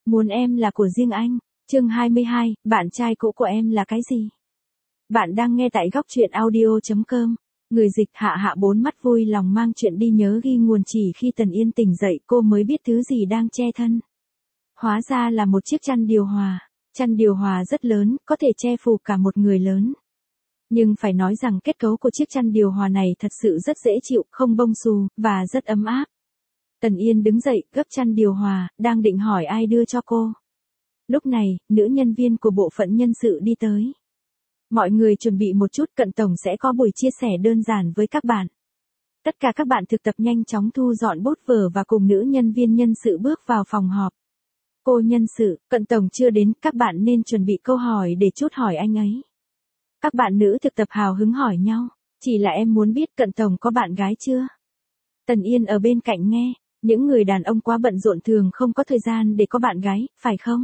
Muốn em là của riêng anh. Chương 22, bạn trai cũ của em là cái gì? Bạn đang nghe tại góc truyện audio.com. Người dịch Hạ Hạ bốn mắt vui lòng mang chuyện đi nhớ ghi nguồn chỉ khi Tần Yên tỉnh dậy cô mới biết thứ gì đang che thân. Hóa ra là một chiếc chăn điều hòa. Chăn điều hòa rất lớn, có thể che phủ cả một người lớn. Nhưng phải nói rằng kết cấu của chiếc chăn điều hòa này thật sự rất dễ chịu, không bông xù, và rất ấm áp. Tần Yên đứng dậy, gấp chăn điều hòa, đang định hỏi ai đưa cho cô. Lúc này, nữ nhân viên của bộ phận nhân sự đi tới. Mọi người chuẩn bị một chút, Cận Tổng sẽ có buổi chia sẻ đơn giản với các bạn. Tất cả các bạn thực tập nhanh chóng thu dọn bút vở và cùng nữ nhân viên nhân sự bước vào phòng họp. Cô nhân sự, Cận Tổng chưa đến, các bạn nên chuẩn bị câu hỏi để chốt hỏi anh ấy. Các bạn nữ thực tập hào hứng hỏi nhau, chỉ là em muốn biết Cận Tổng có bạn gái chưa? Tần Yên ở bên cạnh nghe, những người đàn ông quá bận rộn thường không có thời gian để có bạn gái, phải không?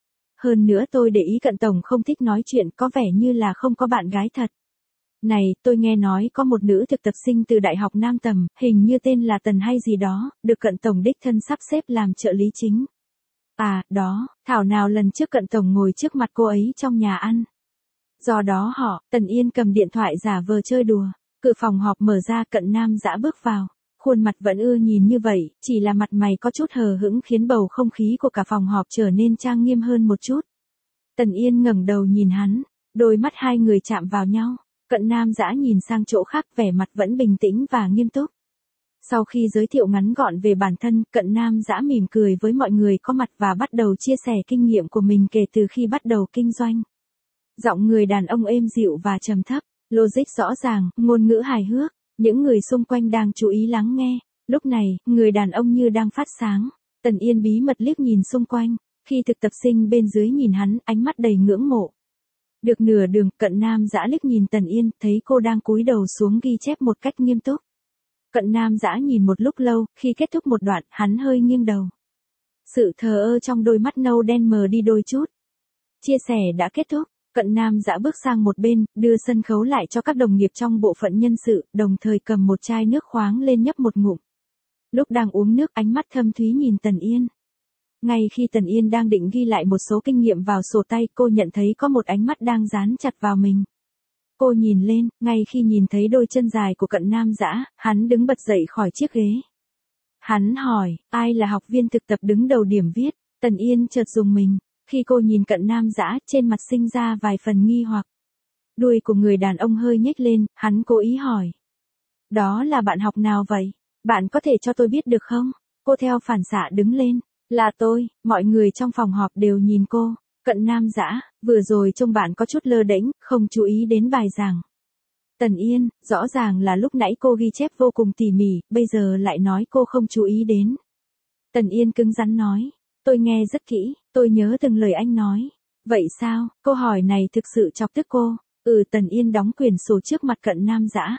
Hơn nữa tôi để ý Cận Tổng không thích nói chuyện, có vẻ như là không có bạn gái thật. Này, tôi nghe nói có một nữ thực tập sinh từ Đại học Nam Tầm, hình như tên là Tần hay gì đó, được Cận Tổng đích thân sắp xếp làm trợ lý chính. À, đó, thảo nào lần trước Cận Tổng ngồi trước mặt cô ấy trong nhà ăn. Do đó Tần Yên cầm điện thoại giả vờ chơi đùa, cửa phòng họp mở ra, Cận Nam Dã bước vào. Khuôn mặt vẫn ưa nhìn như vậy, chỉ là mặt mày có chút hờ hững khiến bầu không khí của cả phòng họp trở nên trang nghiêm hơn một chút. Tần Yên ngẩng đầu nhìn hắn, đôi mắt hai người chạm vào nhau, Cận Nam Dã nhìn sang chỗ khác, vẻ mặt vẫn bình tĩnh và nghiêm túc. Sau khi giới thiệu ngắn gọn về bản thân, Cận Nam Dã mỉm cười với mọi người có mặt và bắt đầu chia sẻ kinh nghiệm của mình kể từ khi bắt đầu kinh doanh. Giọng người đàn ông êm dịu và trầm thấp, logic rõ ràng, ngôn ngữ hài hước. Những người xung quanh đang chú ý lắng nghe. Lúc này, người đàn ông như đang phát sáng. Tần Yên bí mật liếc nhìn xung quanh. Khi thực tập sinh bên dưới nhìn hắn, ánh mắt đầy ngưỡng mộ. Được nửa đường, Cận Nam Dã liếc nhìn Tần Yên, thấy cô đang cúi đầu xuống ghi chép một cách nghiêm túc. Cận Nam Dã nhìn một lúc lâu, khi kết thúc một đoạn, hắn hơi nghiêng đầu. Sự thờ ơ trong đôi mắt nâu đen mờ đi đôi chút. Chia sẻ đã kết thúc. Cận Nam Dã bước sang một bên, đưa sân khấu lại cho các đồng nghiệp trong bộ phận nhân sự, đồng thời cầm một chai nước khoáng lên nhấp một ngụm. Lúc đang uống nước, ánh mắt thâm thúy nhìn Tần Yên. Ngay khi Tần Yên đang định ghi lại một số kinh nghiệm vào sổ tay, cô nhận thấy có một ánh mắt đang dán chặt vào mình. Cô nhìn lên, ngay khi nhìn thấy đôi chân dài của Cận Nam Dã, hắn đứng bật dậy khỏi chiếc ghế. Hắn hỏi, ai là học viên thực tập đứng đầu điểm viết? Tần Yên chợt rùng mình. Khi cô nhìn Cận Nam Dã, trên mặt sinh ra vài phần nghi hoặc. Đuôi của người đàn ông hơi nhếch lên, hắn cố ý hỏi. Đó là bạn học nào vậy? Bạn có thể cho tôi biết được không? Cô theo phản xạ đứng lên. Là tôi. Mọi người trong phòng họp đều nhìn cô. Cận Nam Dã, vừa rồi trông bạn có chút lơ đễnh, không chú ý đến bài giảng. Tần Yên, rõ ràng là lúc nãy cô ghi chép vô cùng tỉ mỉ, bây giờ lại nói cô không chú ý đến. Tần Yên cứng rắn nói. Tôi nghe rất kỹ, tôi nhớ từng lời anh nói. Vậy sao? Câu hỏi này thực sự chọc tức cô. Tần Yên đóng quyển sổ trước mặt Cận Nam Dã.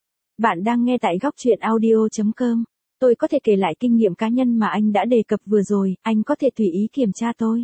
Bạn đang nghe tại góc truyện audio.com. Tôi có thể kể lại kinh nghiệm cá nhân mà anh đã đề cập vừa rồi, anh có thể tùy ý kiểm tra tôi.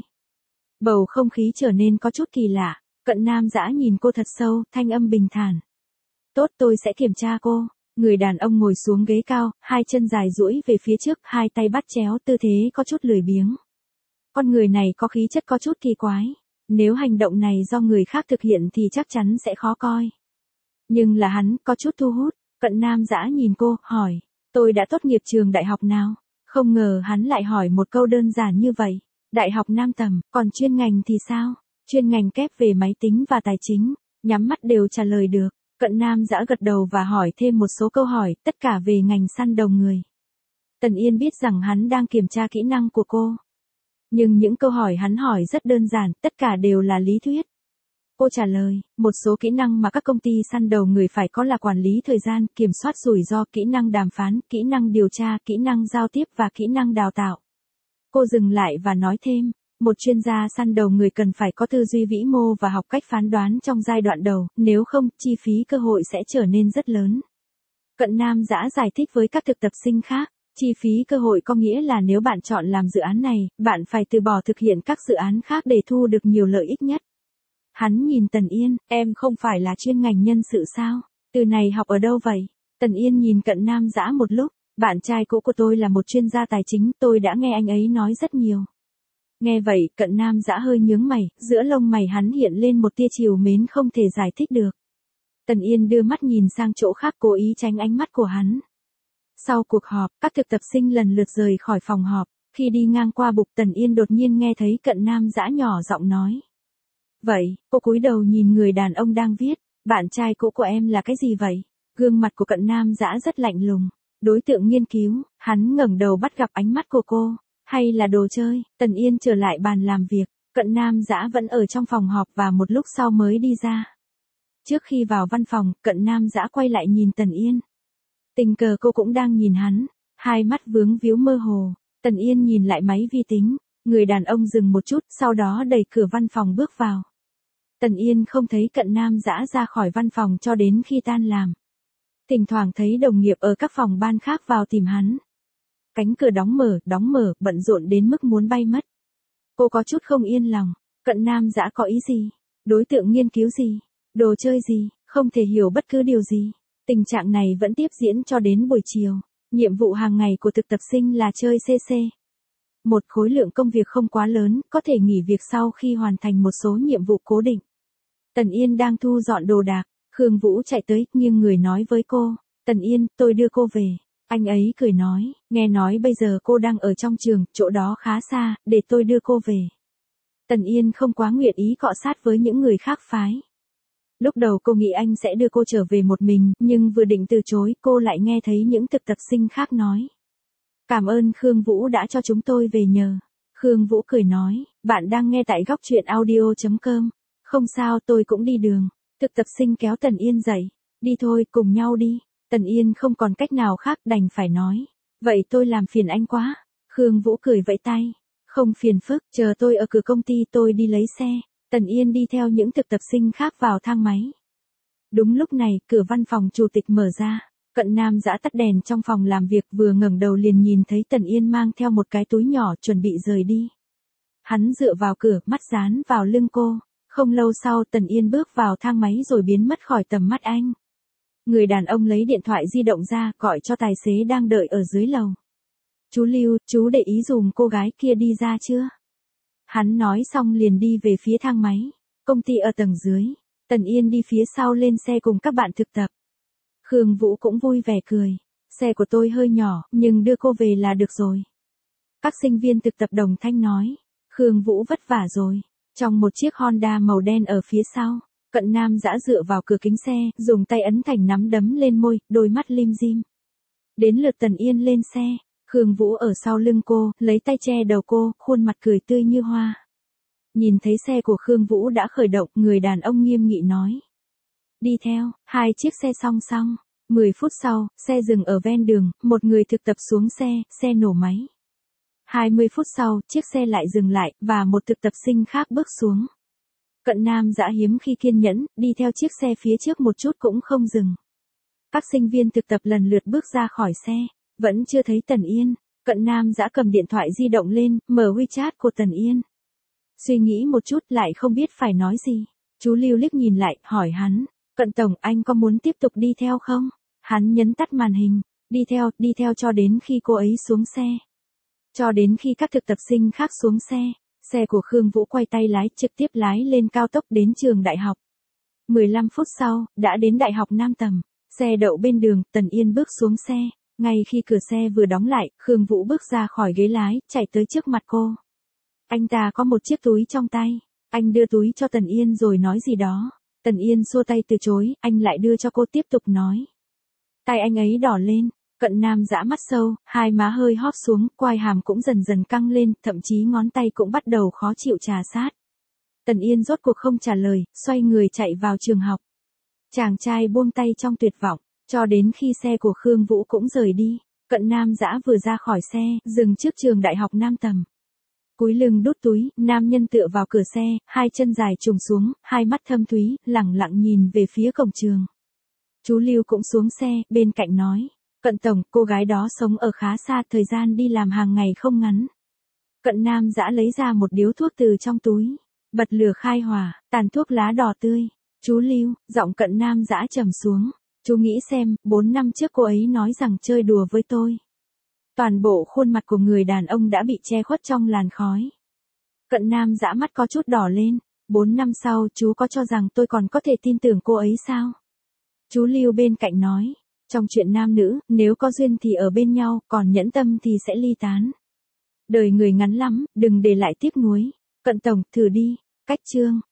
Bầu không khí trở nên có chút kỳ lạ. Cận Nam Dã nhìn cô thật sâu, thanh âm bình thản. Tốt, tôi sẽ kiểm tra cô. Người đàn ông ngồi xuống ghế cao, hai chân dài duỗi về phía trước, hai tay bắt chéo, tư thế có chút lười biếng. Con người này có khí chất có chút kỳ quái. Nếu hành động này do người khác thực hiện thì chắc chắn sẽ khó coi. Nhưng là hắn, có chút thu hút. Cận Nam Dã nhìn cô, hỏi. Tôi đã tốt nghiệp trường đại học nào? Không ngờ hắn lại hỏi một câu đơn giản như vậy. Đại học Nam Tầm, còn chuyên ngành thì sao? Chuyên ngành kép về máy tính và tài chính. Nhắm mắt đều trả lời được. Cận Nam Dã gật đầu và hỏi thêm một số câu hỏi, tất cả về ngành săn đầu người. Tần Yên biết rằng hắn đang kiểm tra kỹ năng của cô. Nhưng những câu hỏi hắn hỏi rất đơn giản, tất cả đều là lý thuyết. Cô trả lời, một số kỹ năng mà các công ty săn đầu người phải có là quản lý thời gian, kiểm soát rủi ro, kỹ năng đàm phán, kỹ năng điều tra, kỹ năng giao tiếp và kỹ năng đào tạo. Cô dừng lại và nói thêm, một chuyên gia săn đầu người cần phải có tư duy vĩ mô và học cách phán đoán trong giai đoạn đầu, nếu không, chi phí cơ hội sẽ trở nên rất lớn. Cận Nam Dã giải thích với các thực tập sinh khác. Chi phí cơ hội có nghĩa là nếu bạn chọn làm dự án này, bạn phải từ bỏ thực hiện các dự án khác để thu được nhiều lợi ích nhất. Hắn nhìn Tần Yên, em không phải là chuyên ngành nhân sự sao? Từ này học ở đâu vậy? Tần Yên nhìn Cận Nam Dã một lúc, bạn trai cũ của tôi là một chuyên gia tài chính, tôi đã nghe anh ấy nói rất nhiều. Nghe vậy, Cận Nam Dã hơi nhướng mày, giữa lông mày hắn hiện lên một tia trìu mến không thể giải thích được. Tần Yên đưa mắt nhìn sang chỗ khác cố ý tránh ánh mắt của hắn. Sau cuộc họp, các thực tập sinh lần lượt rời khỏi phòng họp, khi đi ngang qua bục Tần Yên đột nhiên nghe thấy Cận Nam Dã nhỏ giọng nói. Vậy, cô cúi đầu nhìn người đàn ông đang viết, bạn trai cũ của em là cái gì vậy? Gương mặt của Cận Nam Dã rất lạnh lùng. Đối tượng nghiên cứu, hắn ngẩng đầu bắt gặp ánh mắt của cô. Hay là đồ chơi? Tần Yên trở lại bàn làm việc, Cận Nam Dã vẫn ở trong phòng họp và một lúc sau mới đi ra. Trước khi vào văn phòng, Cận Nam Dã quay lại nhìn Tần Yên. Tình cờ cô cũng đang nhìn hắn, hai mắt vướng víu mơ hồ. Tần Yên nhìn lại máy vi tính, người đàn ông dừng một chút, sau đó đẩy cửa văn phòng bước vào. Tần Yên không thấy Cận Nam Dã ra khỏi văn phòng cho đến khi tan làm. Thỉnh thoảng thấy đồng nghiệp ở các phòng ban khác vào tìm hắn. Cánh cửa đóng mở, bận rộn đến mức muốn bay mất. Cô có chút không yên lòng, Cận Nam Dã có ý gì? Đối tượng nghiên cứu gì? Đồ chơi gì? Không thể hiểu bất cứ điều gì. Tình trạng này vẫn tiếp diễn cho đến buổi chiều. Nhiệm vụ hàng ngày của thực tập sinh là chơi CC. Một khối lượng công việc không quá lớn, có thể nghỉ việc sau khi hoàn thành một số nhiệm vụ cố định. Tần Yên đang thu dọn đồ đạc, Khương Vũ chạy tới, nhưng người nói với cô, Tần Yên, tôi đưa cô về. Anh ấy cười nói, nghe nói bây giờ cô đang ở trong trường, chỗ đó khá xa, để tôi đưa cô về. Tần Yên không quá nguyện ý cọ sát với những người khác phái. Lúc đầu cô nghĩ anh sẽ đưa cô trở về một mình, nhưng vừa định từ chối, cô lại nghe thấy những thực tập sinh khác nói. Cảm ơn Khương Vũ đã cho chúng tôi về nhờ. Khương Vũ cười nói, bạn đang nghe tại góc truyện audio.com. Không sao, tôi cũng đi đường. Thực tập sinh kéo Tần Yên dậy. Đi thôi, cùng nhau đi. Tần Yên không còn cách nào khác đành phải nói. Vậy tôi làm phiền anh quá. Khương Vũ cười vẫy tay. Không phiền phức, chờ tôi ở cửa công ty tôi đi lấy xe. Tần Yên đi theo những thực tập sinh khác vào thang máy. Đúng lúc này, cửa văn phòng chủ tịch mở ra. Cận Nam Dã tắt đèn trong phòng làm việc vừa ngẩng đầu liền nhìn thấy Tần Yên mang theo một cái túi nhỏ chuẩn bị rời đi. Hắn dựa vào cửa, mắt dán vào lưng cô. Không lâu sau Tần Yên bước vào thang máy rồi biến mất khỏi tầm mắt anh. Người đàn ông lấy điện thoại di động ra gọi cho tài xế đang đợi ở dưới lầu. Chú Lưu, chú để ý dùm cô gái kia đi ra chưa? Hắn nói xong liền đi về phía thang máy. Công ty ở tầng dưới. Tần Yên đi phía sau lên xe cùng các bạn thực tập. Khương Vũ cũng vui vẻ cười. Xe của tôi hơi nhỏ, nhưng đưa cô về là được rồi. Các sinh viên thực tập đồng thanh nói. Khương Vũ vất vả rồi. Trong một chiếc Honda màu đen ở phía sau, Cận Nam Dã dựa vào cửa kính xe, dùng tay ấn thành nắm đấm lên môi, đôi mắt lim dim. Đến lượt Tần Yên lên xe, Khương Vũ ở sau lưng cô, lấy tay che đầu cô, khuôn mặt cười tươi như hoa. Nhìn thấy xe của Khương Vũ đã khởi động, người đàn ông nghiêm nghị nói. Đi theo, hai chiếc xe song song. 10 phút sau, xe dừng ở ven đường, một người thực tập xuống xe, xe nổ máy. 20 phút sau, chiếc xe lại dừng lại, và một thực tập sinh khác bước xuống. Cận Nam Dã hiếm khi kiên nhẫn, đi theo chiếc xe phía trước một chút cũng không dừng. Các sinh viên thực tập lần lượt bước ra khỏi xe, vẫn chưa thấy Tần Yên. Cận Nam Dã cầm điện thoại di động lên, mở WeChat của Tần Yên. Suy nghĩ một chút lại không biết phải nói gì. Chú Lưu liếc nhìn lại, hỏi hắn, Cận Tổng anh có muốn tiếp tục đi theo không? Hắn nhấn tắt màn hình, đi theo cho đến khi cô ấy xuống xe. Cho đến khi các thực tập sinh khác xuống xe, xe của Khương Vũ quay tay lái trực tiếp lái lên cao tốc đến trường đại học. 15 phút sau, đã đến Đại học Nam Tầm. Xe đậu bên đường, Tần Yên bước xuống xe. Ngay khi cửa xe vừa đóng lại, Khương Vũ bước ra khỏi ghế lái, chạy tới trước mặt cô. Anh ta có một chiếc túi trong tay. Anh đưa túi cho Tần Yên rồi nói gì đó. Tần Yên xua tay từ chối, anh lại đưa cho cô tiếp tục nói. Tay anh ấy đỏ lên. Cận Nam Dã mắt sâu, hai má hơi hóp xuống, quai hàm cũng dần dần căng lên, thậm chí ngón tay cũng bắt đầu khó chịu trà sát. Tần Yên rốt cuộc không trả lời, xoay người chạy vào trường học. Chàng trai buông tay trong tuyệt vọng, cho đến khi xe của Khương Vũ cũng rời đi. Cận Nam Dã vừa ra khỏi xe, dừng trước trường đại học Nam Tầm. Cúi lưng đút túi, nam nhân tựa vào cửa xe, hai chân dài trùng xuống, hai mắt thâm thúy, lẳng lặng nhìn về phía cổng trường. Chú Lưu cũng xuống xe, bên cạnh nói. Cận Tổng, cô gái đó sống ở khá xa, thời gian đi làm hàng ngày không ngắn. Cận Nam Dã lấy ra một điếu thuốc từ trong túi, bật lửa khai hỏa, tàn thuốc lá đỏ tươi. Chú Lưu, giọng Cận Nam Dã trầm xuống. Chú nghĩ xem, 4 năm trước cô ấy nói rằng chơi đùa với tôi. Toàn bộ khuôn mặt của người đàn ông đã bị che khuất trong làn khói. Cận Nam dã mắt có chút đỏ lên. 4 năm sau chú có cho rằng tôi còn có thể tin tưởng cô ấy sao? Chú Lưu bên cạnh nói. Trong chuyện nam nữ, nếu có duyên thì ở bên nhau, còn nhẫn tâm thì sẽ ly tán. Đời người ngắn lắm, đừng để lại tiếc nuối. Cận tổng, thử đi. Cách chương.